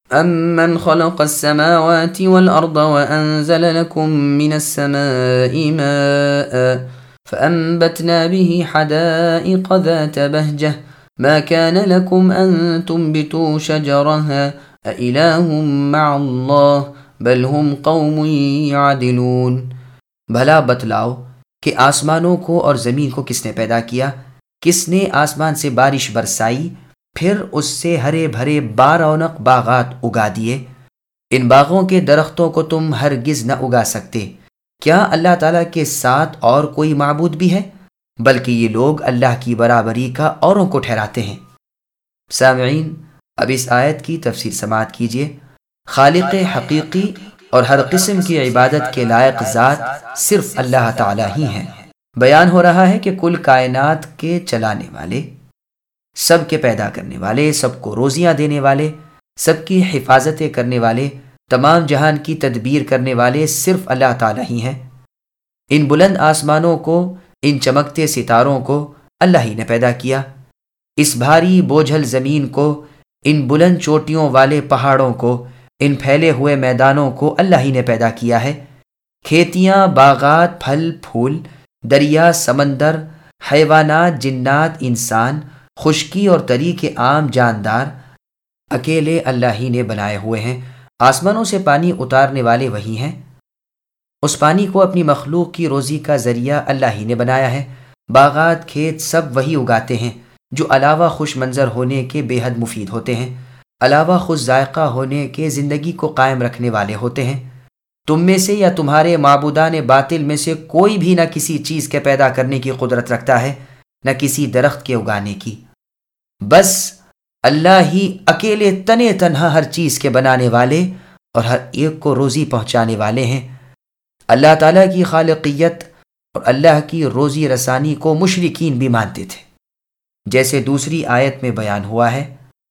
أَمَّنْ خَلَقَ السَّمَاوَاتِ وَالْأَرْضَ وَأَنزَلَ لَكُم مِّنَ السَّمَاءِ مَاءً فَأَنبَتْنَا بِهِ حَدَائِقَ ذَاتَ بَهْجَةٍ مَا كَانَ لَكُمْ أَن تُنبِتُوا شَجَرَهَا أَإِلَٰهٌ مَّعَ اللَّهِ بَلْ هُمْ قَوْمٌ يَعْدِلُونَ۔ بھلا بتلاؤ کہ آسمانوں کو اور زمین کو کس نے پیدا کیا؟ کس نے آسمان سے بارش برسائی، پھر اس سے ہرے بھرے بارونق باغات اگا دیے؟ ان باغوں کے درختوں کو تم ہرگز نہ اگا سکتے۔ کیا اللہ تعالیٰ کے ساتھ اور کوئی معبود بھی ہے؟ بلکہ یہ لوگ اللہ کی برابری کا اوروں کو ٹھہراتے ہیں۔ سامعین، اب اس آیت کی تفسیر سماعت کیجیے۔ خالق حقیقی اور ہر قسم کی عبادت کے لائق ذات صرف اللہ تعالیٰ ہی ہیں۔ بیان ہو رہا ہے کہ کل کائنات کے چلانے والے، سب کے پیدا کرنے والے، سب کو روزیاں دینے والے، سب کی حفاظتیں کرنے والے، تمام جہان کی تدبیر کرنے والے صرف اللہ تعالیٰ ہی ہیں۔ ان بلند آسمانوں کو، ان چمکتے ستاروں کو اللہ ہی نے پیدا کیا۔ اس بھاری بوجھل زمین کو، ان بلند چوٹیوں والے پہاڑوں کو، ان پھیلے ہوئے میدانوں کو اللہ ہی نے پیدا کیا ہے۔ کھیتیاں، باغات، پھل پھول، دریا، سمندر، حیوانات، جنات، انسان، خشکی اور تری کے عام جاندار اکیلے اللہ ہی نے بنائے ہوئے ہیں۔ آسمانوں سے پانی اتارنے والے وہی ہیں۔ اس پانی کو اپنی مخلوق کی روزی کا ذریعہ اللہ ہی نے بنایا ہے۔ باغات، کھیت سب وہی اگاتے ہیں جو علاوہ خوش منظر ہونے کے بے حد مفید ہوتے ہیں، علاوہ خوش ذائقہ ہونے کے زندگی کو قائم رکھنے والے ہوتے ہیں۔ تم میں سے یا تمہارے معبودان باطل میں سے کوئی بھی نہ کسی چیز کے پیدا کرنے کی قدرت رکھتا ہے، نہ کسی درخت کے اگانے کی۔ بس اللہ ہی اکیلے تنے تنہا ہر چیز کے بنانے والے اور ہر ایک کو روزی پہنچانے والے ہیں۔ اللہ تعالیٰ کی خالقیت اور اللہ کی روزی رسانی کو مشرکین بھی مانتے تھے، جیسے دوسری آیت میں بیان ہوا ہے۔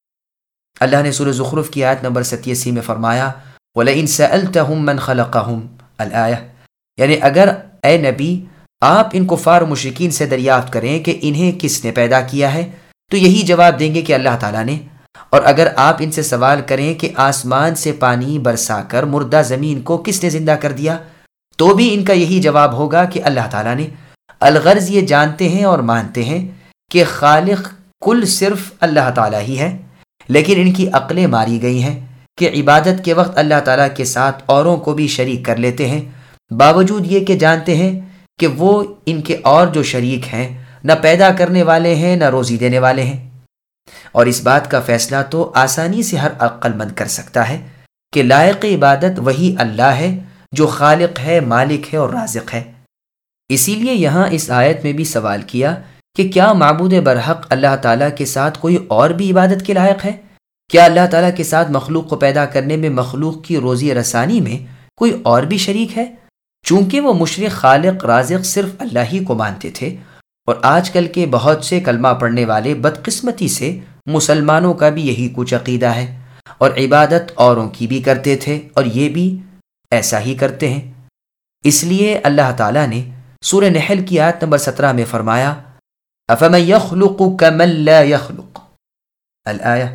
اللہ نے سورہ زخرف کی آیت نمبر 87 میں فرمایا وَلَئِن سَأَلْتَهُم مَّن خَلَقَهُمْ الآیہ، یعنی اگر اے نبی آپ ان کفار و مشرکین سے دریافت کریں کہ انہیں کس نے پیدا کیا ہے، تو یہی جواب دیں گے کہ اللہ تعالیٰ نے۔ اور اگر آپ ان سے سوال کریں کہ آسمان سے پانی برسا کر مردہ زمین کو کس نے زندہ کر دیا، تو بھی ان کا یہی جواب ہوگا کہ اللہ تعالیٰ نے۔ الغرض یہ جانتے ہیں اور مانتے ہیں کہ خالق کل صرف اللہ تعالیٰ ہی ہے، لیکن ان کی عقلیں ماری گئی ہیں کہ عبادت کے وقت اللہ تعالیٰ کے ساتھ اوروں کو بھی شریک کر لیتے ہیں، باوجود یہ کہ جانتے ہیں کہ وہ ان کے اور جو شریک ہیں نہ پیدا کرنے والے ہیں نہ روزی دینے والے ہیں۔ اور اس بات کا فیصلہ تو آسانی سے ہر عقل مند کر سکتا ہے کہ لائق عبادت وہی اللہ ہے جو خالق ہے، مالک ہے اور رازق ہے۔ اسی لیے یہاں اس آیت میں بھی سوال کیا کہ کیا معبود برحق اللہ تعالیٰ کے ساتھ کوئی اور بھی عبادت کے لائق ہے؟ کیا اللہ تعالیٰ کے ساتھ مخلوق کو پیدا کرنے میں، مخلوق کی روزی رسانی میں کوئی اور بھی شریک ہے؟ چونکہ وہ مشرک خالق رازق صرف اللہ ہی کو مانتے تھے، اور آج کل کے بہت سے کلمہ پڑھنے والے بدقسمتی سے مسلمانوں کا بھی یہی کچھ عقیدہ ہے، اور عبادت اوروں کی بھی کرتے تھے، اور یہ بھی ایسا ہی کرتے ہیں۔ اس لیے اللہ تعالیٰ نے سورہ نحل کی آیت نمبر 17 میں فرمایا أَفَمَن يَخْلُقُ كَمَن لَّا يَخْلُقُ الآیہ،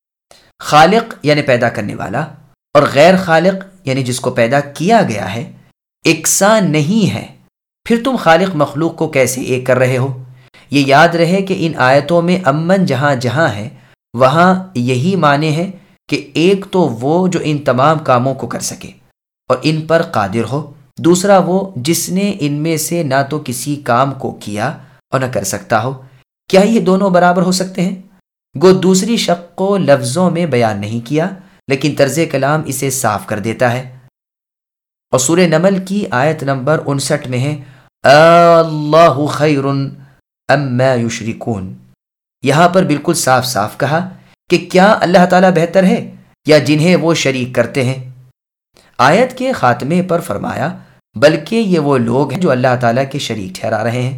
خالق یعنی پیدا کرنے والا اور غیر خالق یعنی جس کو پیدا کیا گیا ہے یکساں نہیں ہے، پھر تم خالق مخلوق کو کیسے ایک کر رہے ہو؟ یہ یاد رہے کہ ان آیتوں میں امن جہاں جہاں ہے وہاں یہی معنی ہے کہ ایک تو وہ جو ان تمام کاموں کو کر سکے اور ان پر قادر ہو، دوسرا وہ جس نے ان میں سے نہ تو کسی کام کو کیا اور نہ کر سکتا ہو۔ کیا یہ دونوں برابر ہو سکتے ہیں؟ گو دوسری شق کو لفظوں میں بیان نہیں کیا، لیکن طرز کلام اسے صاف کر دیتا ہے۔ اور سورہ نمل کی آیت نمبر 59 میں ہے اللہ خیر اما یشرکون، یہاں پر بالکل صاف صاف کہا کہ کیا اللہ تعالیٰ بہتر ہے یا جنہیں وہ شریک کرتے ہیں۔ آیت کے خاتمے پر فرمایا بلکہ یہ وہ لوگ ہیں جو اللہ تعالیٰ کے شریک ٹھہرا رہے ہیں۔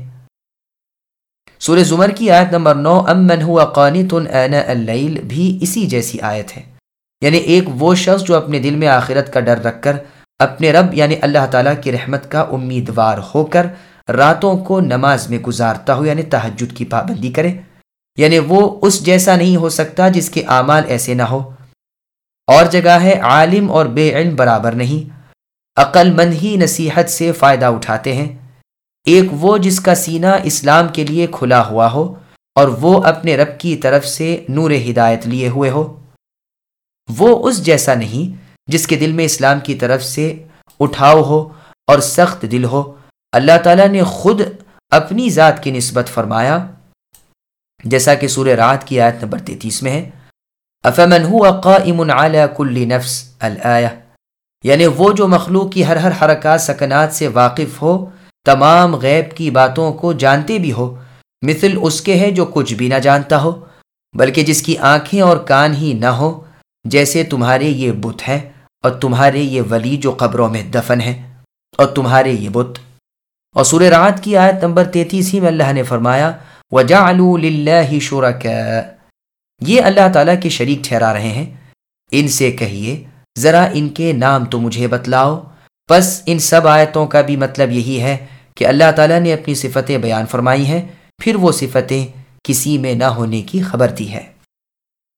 سورہ زمر کی آیت نمبر 9 امن هو قانت آناء اللیل بھی اسی جیسی آیت ہے، یعنی ایک وہ شخص جو اپنے دل میں آخرت کا ڈر رکھ کر اپنے رب یعنی اللہ تعالیٰ کی رحمت کا امیدوار ہو کر راتوں کو نماز میں گزارتا ہو، یعنی تہجد کی پابندی کرے، یعنی وہ اس جیسا نہیں ہو سکتا جس کے اعمال ایسے نہ ہو۔ اور جگہ ہے عالم اور بے علم برابر نہیں، عقل مند ہی نصیحت سے فائدہ اٹھاتے ہیں۔ ایک وہ جس کا سینہ اسلام کے لیے کھلا ہوا ہو اور وہ اپنے رب کی طرف سے نور ہدایت لیے ہوئے ہو۔ وہ اس جیسا نہیں جس کے دل میں اسلام کی طرف سے اٹھاؤ ہو اور سخت دل ہو۔ اللہ تعالیٰ نے خود اپنی ذات کی نسبت فرمایا، جیسا کہ سورہ رعد کی آیت نمبر 33 میں ہے، افمن هو قائم على كل نفس الآیہ، یعنی وہ جو مخلوق کی ہر حرکات سکنات سے واقف ہو، تمام غیب کی باتوں کو جانتے بھی ہو، مثل اس کے ہے جو کچھ بھی نہ جانتا ہو، بلکہ جس کی آنکھیں اور کان ہی نہ ہو، جیسے تمہارے یہ بت ہیں اور تمہارے یہ ولی جو قبروں میں دفن ہیں اور تمہارے یہ بت۔ اور سورہ رعد کی آیت نمبر 33 ہی میں اللہ نے فرمایا وَجَعَلُوا لِلَّهِ شُرَكَاءَ، یہ اللہ تعالیٰ کے شریک ٹھہرا رہے ہیں۔ ان سے کہیے ذرا ان کے نام تو مجھے بتلاؤ۔ پس ان سب آیتوں کا بھی مطلب یہی ہے کہ اللہ تعالیٰ نے اپنی صفتیں بیان فرمائی ہیں، پھر وہ صفتیں کسی میں نہ ہونے کی خبر دی ہے۔